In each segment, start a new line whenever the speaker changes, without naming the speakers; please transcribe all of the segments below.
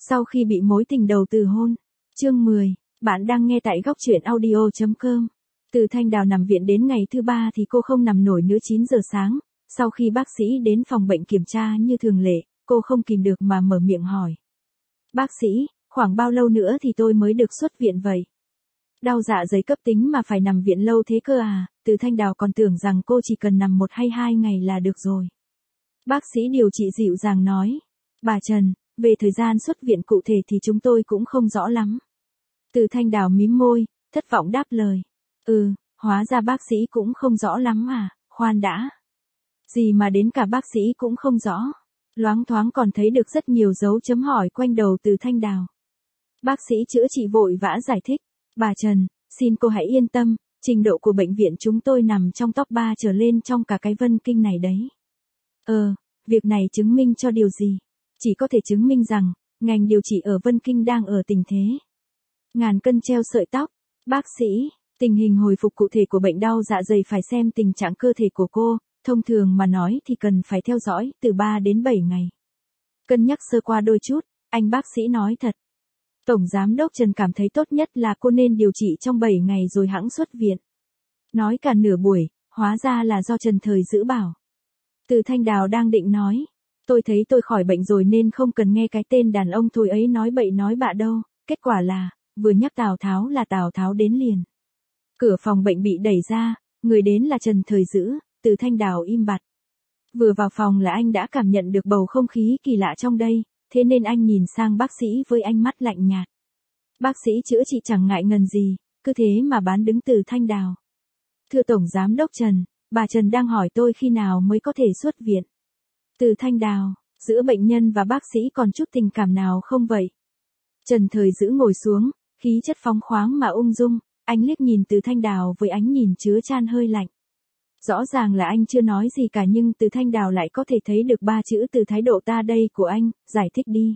Sau khi bị mối tình đầu từ hôn. Chương 10. Bạn đang nghe tại góc truyện audio.com. Từ Thanh Đào nằm viện đến ngày thứ 3 thì cô không nằm nổi nữa. 9 giờ sáng, sau khi bác sĩ đến phòng bệnh kiểm tra như thường lệ, cô không kìm được mà mở miệng hỏi. Bác sĩ, khoảng bao lâu nữa thì tôi mới được xuất viện vậy? Đau dạ dày cấp tính mà phải nằm viện lâu thế cơ à? Từ Thanh Đào còn tưởng rằng cô chỉ cần nằm 1 hay 2 ngày là được rồi. Bác sĩ điều trị dịu dàng nói. Bà Trần, về thời gian xuất viện cụ thể thì chúng tôi cũng không rõ lắm. Từ Thanh Đào mím môi, thất vọng đáp lời. Hóa ra bác sĩ cũng không rõ lắm à, khoan đã. Gì mà đến cả bác sĩ cũng không rõ. Loáng thoáng còn thấy được rất nhiều dấu chấm hỏi quanh đầu Từ Thanh Đào. Bác sĩ chữa trị vội vã giải thích. Bà Trần, xin cô hãy yên tâm, trình độ của bệnh viện chúng tôi nằm trong top 3 trở lên trong cả cái Vân Kinh này đấy. Việc này chứng minh cho điều gì? Chỉ có thể chứng minh rằng, ngành điều trị ở Vân Kinh đang ở tình thế ngàn cân treo sợi tóc. Bác sĩ, tình hình hồi phục cụ thể của bệnh đau dạ dày phải xem tình trạng cơ thể của cô, thông thường mà nói thì cần phải theo dõi từ 3 đến 7 ngày. Cân nhắc sơ qua đôi chút, anh bác sĩ nói thật. Tổng Giám đốc Trần cảm thấy tốt nhất là cô nên điều trị trong 7 ngày rồi hẵng xuất viện. Nói cả nửa buổi, hóa ra là do Trần Thời Dữ bảo. Từ Thanh Đào đang định nói. Tôi thấy tôi khỏi bệnh rồi nên không cần nghe cái tên đàn ông thôi ấy nói bậy nói bạ đâu. Kết quả là, vừa nhắc Tào Tháo là Tào Tháo đến liền. Cửa phòng bệnh bị đẩy ra, người đến là Trần Thời Dữ. Từ Thanh Đào im bặt. Vừa vào phòng là anh đã cảm nhận được bầu không khí kỳ lạ trong đây, thế nên anh nhìn sang bác sĩ với ánh mắt lạnh nhạt. Bác sĩ chữa trị chẳng ngại ngần gì, cứ thế mà bán đứng Từ Thanh Đào. Thưa Tổng Giám đốc Trần, bà Trần đang hỏi tôi khi nào mới có thể xuất viện. Từ Thanh Đào, giữa bệnh nhân và bác sĩ còn chút tình cảm nào không vậy? Trần Thời Dữ ngồi xuống, khí chất phóng khoáng mà ung dung, anh liếc nhìn Từ Thanh Đào với ánh nhìn chứa chan hơi lạnh. Rõ ràng là anh chưa nói gì cả nhưng Từ Thanh Đào lại có thể thấy được 3 chữ từ thái độ ta đây của anh, giải thích đi.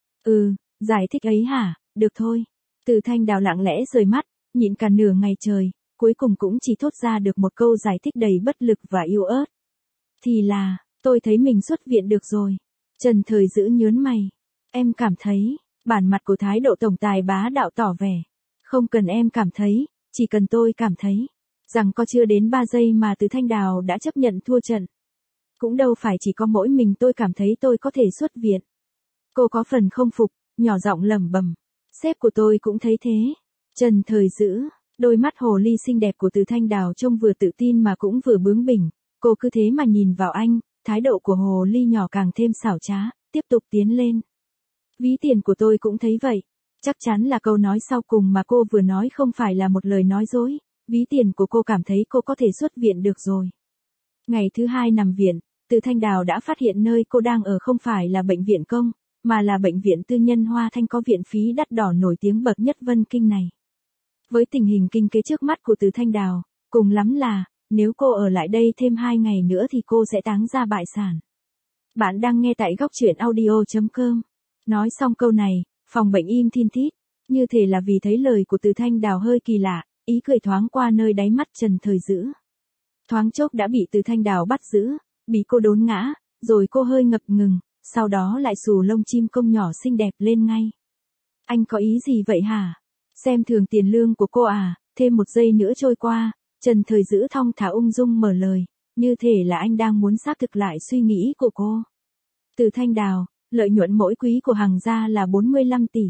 Giải thích ấy hả, được thôi. Từ Thanh Đào lặng lẽ rời mắt, nhịn cả nửa ngày trời, cuối cùng cũng chỉ thốt ra được một câu giải thích đầy bất lực và yếu ớt. Thì là, tôi thấy mình xuất viện được rồi. Trần Thời Dữ nhớn mày. Em cảm thấy, bản mặt của thái độ tổng tài bá đạo tỏ vẻ. Không cần em cảm thấy, chỉ cần tôi cảm thấy. Rằng có chưa đến 3 giây mà Từ Thanh Đào đã chấp nhận thua trận. Cũng đâu phải chỉ có mỗi mình tôi cảm thấy tôi có thể xuất viện. Cô có phần không phục, nhỏ giọng lẩm bẩm. Sếp của tôi cũng thấy thế. Trần Thời Dữ, đôi mắt hồ ly xinh đẹp của Từ Thanh Đào trông vừa tự tin mà cũng vừa bướng bỉnh. Cô cứ thế mà nhìn vào anh, thái độ của hồ ly nhỏ càng thêm xảo trá, tiếp tục tiến lên. Ví tiền của tôi cũng thấy vậy. Chắc chắn là câu nói sau cùng mà cô vừa nói không phải là một lời nói dối. Ví tiền của cô cảm thấy cô có thể xuất viện được rồi. Ngày thứ 2 nằm viện, Từ Thanh Đào đã phát hiện nơi cô đang ở không phải là bệnh viện công, mà là bệnh viện tư nhân Hoa Thanh có viện phí đắt đỏ nổi tiếng bậc nhất Vân Kinh này. Với tình hình kinh tế trước mắt của Từ Thanh Đào, cùng lắm là, nếu cô ở lại đây thêm 2 ngày nữa thì cô sẽ táng ra bại sản. Bạn đang nghe tại góc truyện audio.com. Nói xong câu này, phòng bệnh im thin thít, như thể là vì thấy lời của Từ Thanh Đào hơi kỳ lạ. Ý cười thoáng qua nơi đáy mắt Trần Thời Dữ. Thoáng chốc đã bị Từ Thanh Đào bắt giữ, bị cô đốn ngã, rồi cô hơi ngập ngừng, sau đó lại xù lông chim công nhỏ xinh đẹp lên ngay. Anh có ý gì vậy hả? Xem thường tiền lương của cô à? Thêm 1 giây nữa trôi qua, Trần Thời Dữ thong thả ung dung mở lời, như thể là anh đang muốn xác thực lại suy nghĩ của cô. Từ Thanh Đào, lợi nhuận mỗi quý của Hằng gia là 45 tỷ.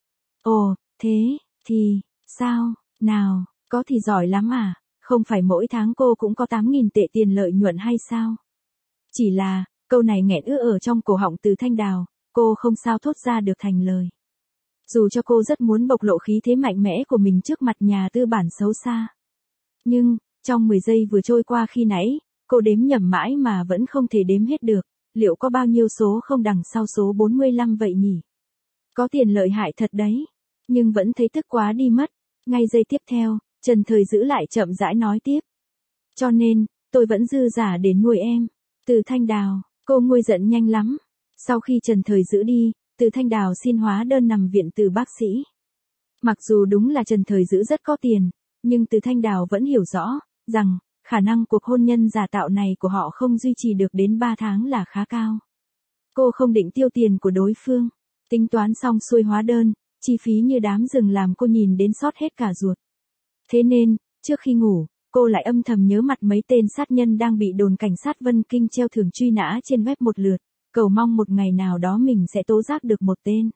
Ồ, thế, thì, sao, nào? Có thì giỏi lắm à, không phải mỗi tháng cô cũng có 8.000 tệ tiền lợi nhuận hay sao? Chỉ là, câu này nghẹn ứ ở trong cổ họng Từ Thanh Đào, cô không sao thốt ra được thành lời. Dù cho cô rất muốn bộc lộ khí thế mạnh mẽ của mình trước mặt nhà tư bản xấu xa. Nhưng, trong 10 giây vừa trôi qua khi nãy, cô đếm nhầm mãi mà vẫn không thể đếm hết được, liệu có bao nhiêu số không đằng sau số 45 vậy nhỉ? Có tiền lợi hại thật đấy, nhưng vẫn thấy tức quá đi mất. Ngay giây tiếp theo, Trần Thời Dữ lại chậm rãi nói tiếp. Cho nên, tôi vẫn dư giả để nuôi em. Từ Thanh Đào, cô nguôi giận nhanh lắm. Sau khi Trần Thời Dữ đi, Từ Thanh Đào xin hóa đơn nằm viện từ bác sĩ. Mặc dù đúng là Trần Thời Dữ rất có tiền, nhưng Từ Thanh Đào vẫn hiểu rõ, rằng, khả năng cuộc hôn nhân giả tạo này của họ không duy trì được đến 3 tháng là khá cao. Cô không định tiêu tiền của đối phương. Tính toán xong xuôi hóa đơn, chi phí như đám rừng làm cô nhìn đến xót hết cả ruột. Thế nên, trước khi ngủ, cô lại âm thầm nhớ mặt mấy tên sát nhân đang bị đồn cảnh sát Vân Kinh treo thưởng truy nã trên web một lượt, cầu mong một ngày nào đó mình sẽ tố giác được một tên.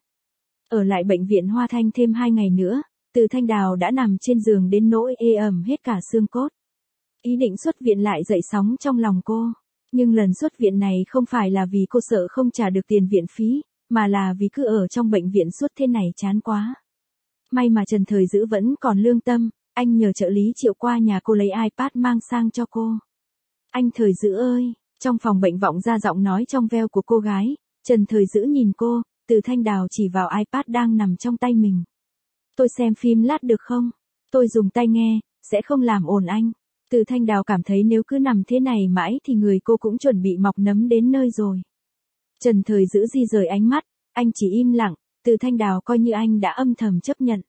Ở lại bệnh viện Hoa Thanh thêm 2 ngày nữa, Từ Thanh Đào đã nằm trên giường đến nỗi ê ẩm hết cả xương cốt. Ý định xuất viện lại dậy sóng trong lòng cô. Nhưng lần xuất viện này không phải là vì cô sợ không trả được tiền viện phí, mà là vì cứ ở trong bệnh viện suốt thế này chán quá. May mà Trần Thời Dữ vẫn còn lương tâm, anh nhờ trợ lý Triệu qua nhà cô lấy iPad mang sang cho cô. Anh Thời Dữ ơi, trong phòng bệnh vọng ra giọng nói trong veo của cô gái. Trần Thời Dữ nhìn cô, Từ Thanh Đào chỉ vào iPad đang nằm trong tay mình. Tôi xem phim lát được không? Tôi dùng tai nghe, sẽ không làm ồn anh. Từ Thanh Đào cảm thấy nếu cứ nằm thế này mãi thì người cô cũng chuẩn bị mọc nấm đến nơi rồi. Trần Thời Dữ di rời ánh mắt, anh chỉ im lặng, Từ Thanh Đào coi như anh đã âm thầm chấp nhận.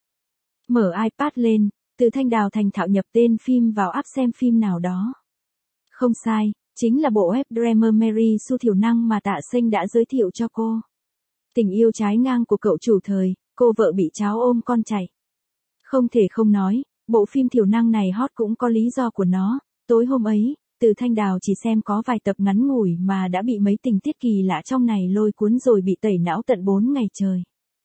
Mở iPad lên, Từ Thanh Đào thành thạo nhập tên phim vào app xem phim nào đó. Không sai, chính là bộ web drama Mary Sue thiểu năng mà Tạ Sinh đã giới thiệu cho cô. Tình yêu trái ngang của cậu chủ Thời, cô vợ bị cháu ôm con chạy. Không thể không nói, bộ phim thiểu năng này hot cũng có lý do của nó. Tối hôm ấy, Từ Thanh Đào chỉ xem có vài tập ngắn ngủi mà đã bị mấy tình tiết kỳ lạ trong này lôi cuốn rồi bị tẩy não tận 4 ngày trời.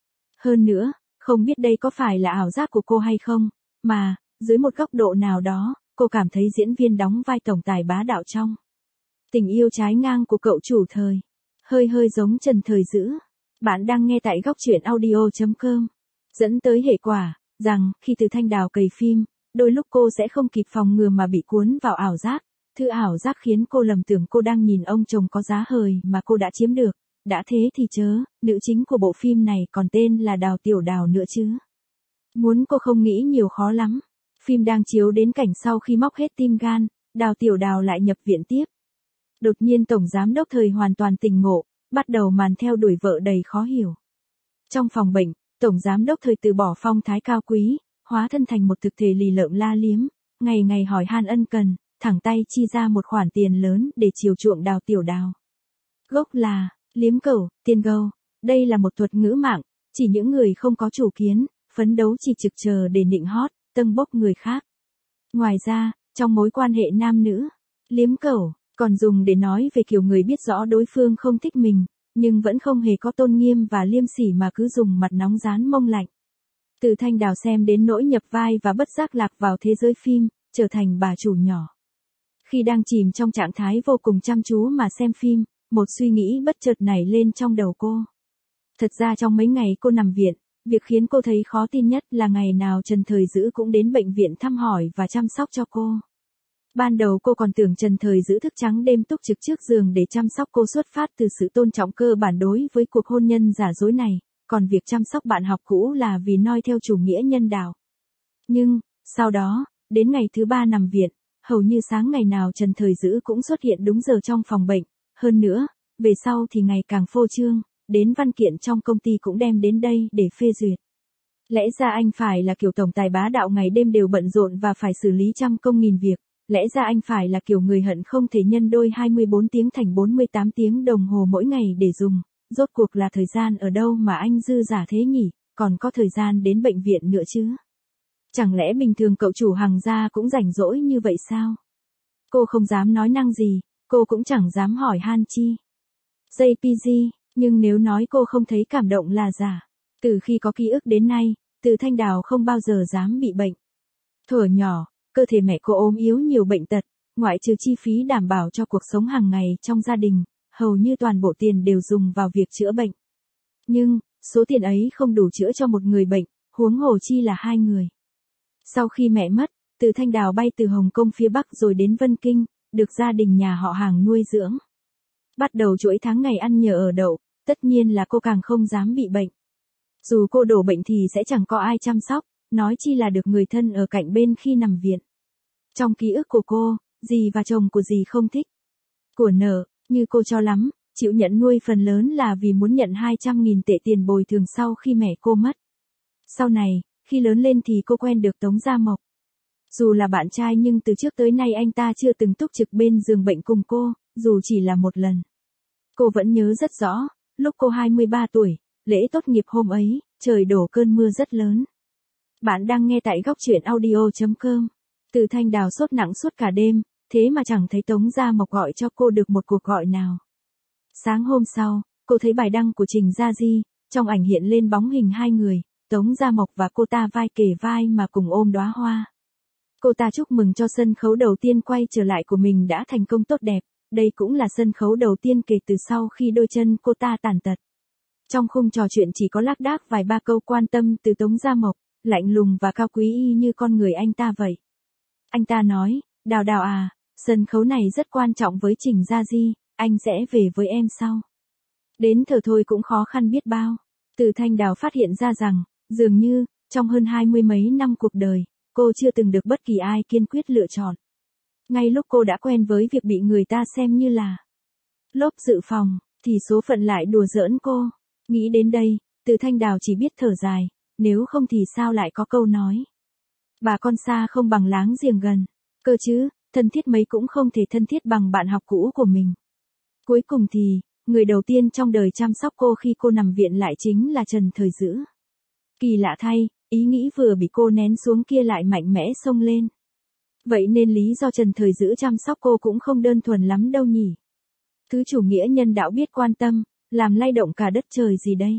Hơn nữa, không biết đây có phải là ảo giác của cô hay không, mà, dưới một góc độ nào đó, cô cảm thấy diễn viên đóng vai tổng tài bá đạo trong Tình yêu trái ngang của cậu chủ Thời, hơi giống Trần Thời Dữ. Bạn đang nghe tại góc truyện audio.com. Dẫn tới hệ quả, rằng, khi Từ Thanh Đào cày phim, đôi lúc cô sẽ không kịp phòng ngừa mà bị cuốn vào ảo giác. Thứ ảo giác khiến cô lầm tưởng cô đang nhìn ông chồng có giá hời mà cô đã chiếm được. Đã thế thì chớ, nữ chính của bộ phim này còn tên là Đào Tiểu Đào nữa chứ. Muốn cô không nghĩ nhiều khó lắm. Phim đang chiếu đến cảnh sau khi móc hết tim gan, Đào Tiểu Đào lại nhập viện tiếp. Đột nhiên Tổng Giám đốc Thời hoàn toàn tỉnh ngộ, bắt đầu màn theo đuổi vợ đầy khó hiểu. Trong phòng bệnh, Tổng Giám đốc Thời từ bỏ phong thái cao quý, hóa thân thành một thực thể lì lợm la liếm, ngày ngày hỏi han ân cần, thẳng tay chi ra một khoản tiền lớn để chiều chuộng Đào Tiểu Đào. Gốc là, liếm cẩu, tiền gâu, đây là một thuật ngữ mạng, chỉ những người không có chủ kiến, phấn đấu chỉ trực chờ để nịnh hót, tâng bốc người khác. Ngoài ra, trong mối quan hệ nam nữ, liếm cẩu còn dùng để nói về kiểu người biết rõ đối phương không thích mình, nhưng vẫn không hề có tôn nghiêm và liêm sỉ mà cứ dùng mặt nóng rán mông lạnh. Từ Thanh Đào xem đến nỗi nhập vai và bất giác lạc vào thế giới phim, trở thành bà chủ nhỏ. Khi đang chìm trong trạng thái vô cùng chăm chú mà xem phim, một suy nghĩ bất chợt nảy lên trong đầu cô. Thật ra trong mấy ngày cô nằm viện, việc khiến cô thấy khó tin nhất là ngày nào Trần Thời Dữ cũng đến bệnh viện thăm hỏi và chăm sóc cho cô. Ban đầu cô còn tưởng Trần Thời Dữ thức trắng đêm túc trực trước giường để chăm sóc cô xuất phát từ sự tôn trọng cơ bản đối với cuộc hôn nhân giả dối này, còn việc chăm sóc bạn học cũ là vì noi theo chủ nghĩa nhân đạo. Nhưng, sau đó, đến ngày thứ 3 nằm viện, hầu như sáng ngày nào Trần Thời Dữ cũng xuất hiện đúng giờ trong phòng bệnh, hơn nữa, về sau thì ngày càng phô trương, đến văn kiện trong công ty cũng đem đến đây để phê duyệt. Lẽ ra anh phải là kiểu tổng tài bá đạo ngày đêm đều bận rộn và phải xử lý trăm công nghìn việc. Lẽ ra anh phải là kiểu người hận không thể nhân đôi 24 tiếng thành 48 tiếng đồng hồ mỗi ngày để dùng. Rốt cuộc là thời gian ở đâu mà anh dư giả thế nhỉ, còn có thời gian đến bệnh viện nữa chứ. Chẳng lẽ bình thường cậu chủ Hằng gia cũng rảnh rỗi như vậy sao? Cô không dám nói năng gì, cô cũng chẳng dám hỏi han chi. JPG, nhưng nếu nói cô không thấy cảm động là giả. Từ khi có ký ức đến nay, Từ Thanh Đào không bao giờ dám bị bệnh. Thuở nhỏ, cơ thể mẹ cô ốm yếu nhiều bệnh tật, ngoại trừ chi phí đảm bảo cho cuộc sống hàng ngày trong gia đình, hầu như toàn bộ tiền đều dùng vào việc chữa bệnh. Nhưng, số tiền ấy không đủ chữa cho một người bệnh, huống hồ chi là 2 người. Sau khi mẹ mất, Từ Thanh Đào bay từ Hồng Kông phía Bắc rồi đến Vân Kinh, được gia đình nhà họ Hàng nuôi dưỡng. Bắt đầu chuỗi tháng ngày ăn nhờ ở đậu, tất nhiên là cô càng không dám bị bệnh. Dù cô đổ bệnh thì sẽ chẳng có ai chăm sóc, nói chi là được người thân ở cạnh bên khi nằm viện. Trong ký ức của cô, dì và chồng của dì không thích của nợ, như cô cho lắm, chịu nhận nuôi phần lớn là vì muốn nhận 200.000 tệ tiền bồi thường sau khi mẹ cô mất. Sau này, khi lớn lên thì cô quen được Tống Gia Mộc. Dù là bạn trai nhưng từ trước tới nay anh ta chưa từng túc trực bên giường bệnh cùng cô, dù chỉ là một lần. Cô vẫn nhớ rất rõ, lúc cô 23 tuổi, lễ tốt nghiệp hôm ấy, trời đổ cơn mưa rất lớn. Bạn đang nghe tại góc truyện audio.com. Từ Thanh Đào sốt nặng suốt cả đêm, thế mà chẳng thấy Tống Gia Mộc gọi cho cô được một cuộc gọi nào. Sáng hôm sau, cô thấy bài đăng của Trình Gia Di, trong ảnh hiện lên bóng hình hai người, Tống Gia Mộc và cô ta vai kề vai mà cùng ôm đóa hoa. Cô ta chúc mừng cho sân khấu đầu tiên quay trở lại của mình đã thành công tốt đẹp, đây cũng là sân khấu đầu tiên kể từ sau khi đôi chân cô ta tàn tật. Trong khung trò chuyện chỉ có lác đác vài ba câu quan tâm từ Tống Gia Mộc, lạnh lùng và cao quý y như con người anh ta vậy. Anh ta nói, Đào Đào à, sân khấu này rất quan trọng với Trình Gia Di, anh sẽ về với em sau. Đến thở thôi cũng khó khăn biết bao. Từ Thanh Đào phát hiện ra rằng, dường như, trong hơn 20 mấy năm cuộc đời, cô chưa từng được bất kỳ ai kiên quyết lựa chọn. Ngay lúc cô đã quen với việc bị người ta xem như là lốp dự phòng, thì số phận lại đùa giỡn cô. Nghĩ đến đây, Từ Thanh Đào chỉ biết thở dài, nếu không thì sao lại có câu nói. Bà con xa không bằng láng giềng gần, cơ chứ, thân thiết mấy cũng không thể thân thiết bằng bạn học cũ của mình. Cuối cùng thì, người đầu tiên trong đời chăm sóc cô khi cô nằm viện lại chính là Trần Thời Dữ. Kỳ lạ thay, ý nghĩ vừa bị cô nén xuống kia lại mạnh mẽ xông lên. Vậy nên lý do Trần Thời Dữ chăm sóc cô cũng không đơn thuần lắm đâu nhỉ. Thứ chủ nghĩa nhân đạo biết quan tâm, làm lay động cả đất trời gì đây?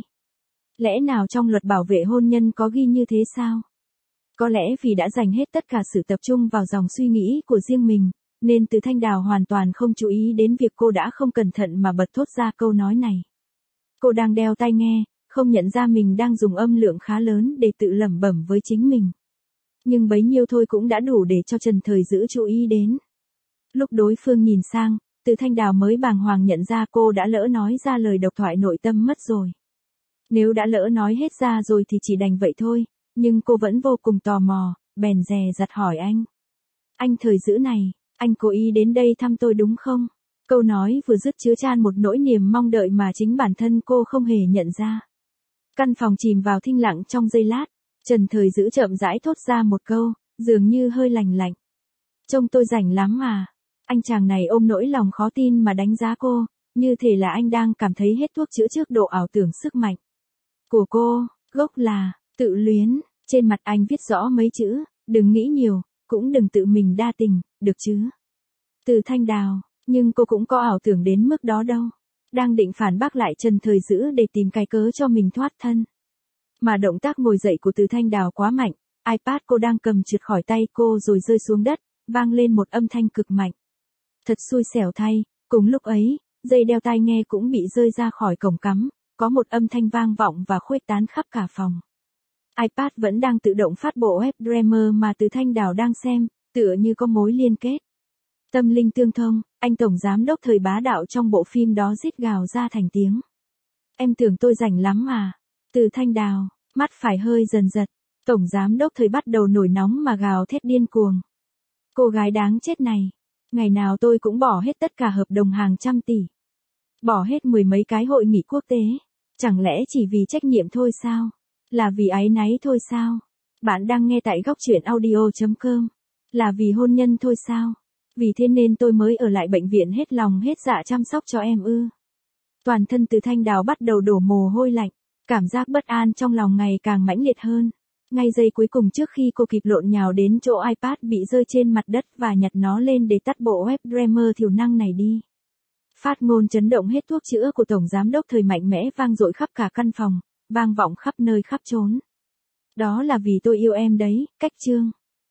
Lẽ nào trong luật bảo vệ hôn nhân có ghi như thế sao? Có lẽ vì đã dành hết tất cả sự tập trung vào dòng suy nghĩ của riêng mình, nên Từ Thanh Đào hoàn toàn không chú ý đến việc cô đã không cẩn thận mà bật thốt ra câu nói này. Cô đang đeo tai nghe, không nhận ra mình đang dùng âm lượng khá lớn để tự lẩm bẩm với chính mình. Nhưng bấy nhiêu thôi cũng đã đủ để cho Trần Thời Dữ chú ý đến. Lúc đối phương nhìn sang, Từ Thanh Đào mới bàng hoàng nhận ra cô đã lỡ nói ra lời độc thoại nội tâm mất rồi. Nếu đã lỡ nói hết ra rồi thì chỉ đành vậy thôi, nhưng cô vẫn vô cùng tò mò, bèn dè dặt hỏi anh. Anh Thời Dữ này, anh cố ý đến đây thăm tôi đúng không? Câu nói vừa dứt chứa chan một nỗi niềm mong đợi mà chính bản thân cô không hề nhận ra. Căn phòng chìm vào thinh lặng trong giây lát, Trần Thời Dữ chậm rãi thốt ra một câu, dường như hơi lành lạnh. Trông tôi rảnh lắm à? Anh chàng này ôm nỗi lòng khó tin mà đánh giá cô, như thể là anh đang cảm thấy hết thuốc chữa trước độ ảo tưởng sức mạnh của cô, gốc là tự luyến. Trên mặt anh viết rõ mấy chữ, đừng nghĩ nhiều, cũng đừng tự mình đa tình, được chứ? Từ Thanh Đào, nhưng cô cũng có ảo tưởng đến mức đó đâu. Đang định phản bác lại Trần Thời Dữ để tìm cái cớ cho mình thoát thân. Mà động tác ngồi dậy của Từ Thanh Đào quá mạnh, iPad cô đang cầm trượt khỏi tay cô rồi rơi xuống đất, vang lên một âm thanh cực mạnh. Thật xui xẻo thay, cùng lúc ấy, dây đeo tai nghe cũng bị rơi ra khỏi cổng cắm, có một âm thanh vang vọng và khuếch tán khắp cả phòng. iPad vẫn đang tự động phát bộ web drama mà Từ Thanh Đào đang xem, tựa như có mối liên kết. Tâm linh tương thông, anh tổng giám đốc thời bá đạo trong bộ phim đó rít gào ra thành tiếng. Em tưởng tôi rảnh lắm à? Từ Thanh Đào, mắt phải hơi dần giật, tổng giám đốc thời bắt đầu nổi nóng mà gào thét điên cuồng. Cô gái đáng chết này, ngày nào tôi cũng bỏ hết tất cả hợp đồng hàng trăm tỷ. Bỏ hết 10 mấy cái hội nghị quốc tế, chẳng lẽ chỉ vì trách nhiệm thôi sao? Là vì áy náy thôi sao? Bạn đang nghe tại góc truyện audio.com. Là vì hôn nhân thôi sao? Vì thế nên tôi mới ở lại bệnh viện hết lòng hết dạ chăm sóc cho em ư? Toàn thân Từ Thanh Đào bắt đầu đổ mồ hôi lạnh, cảm giác bất an trong lòng ngày càng mãnh liệt hơn. Ngay giây cuối cùng trước khi cô kịp lộn nhào đến chỗ iPad bị rơi trên mặt đất và nhặt nó lên để tắt bộ web Dreamer thiểu năng này đi. Phát ngôn chấn động hết thuốc chữa của Tổng Giám đốc thời mạnh mẽ vang dội khắp cả căn phòng, vang vọng khắp nơi khắp chốn. Đó là vì tôi yêu em đấy, cách chương.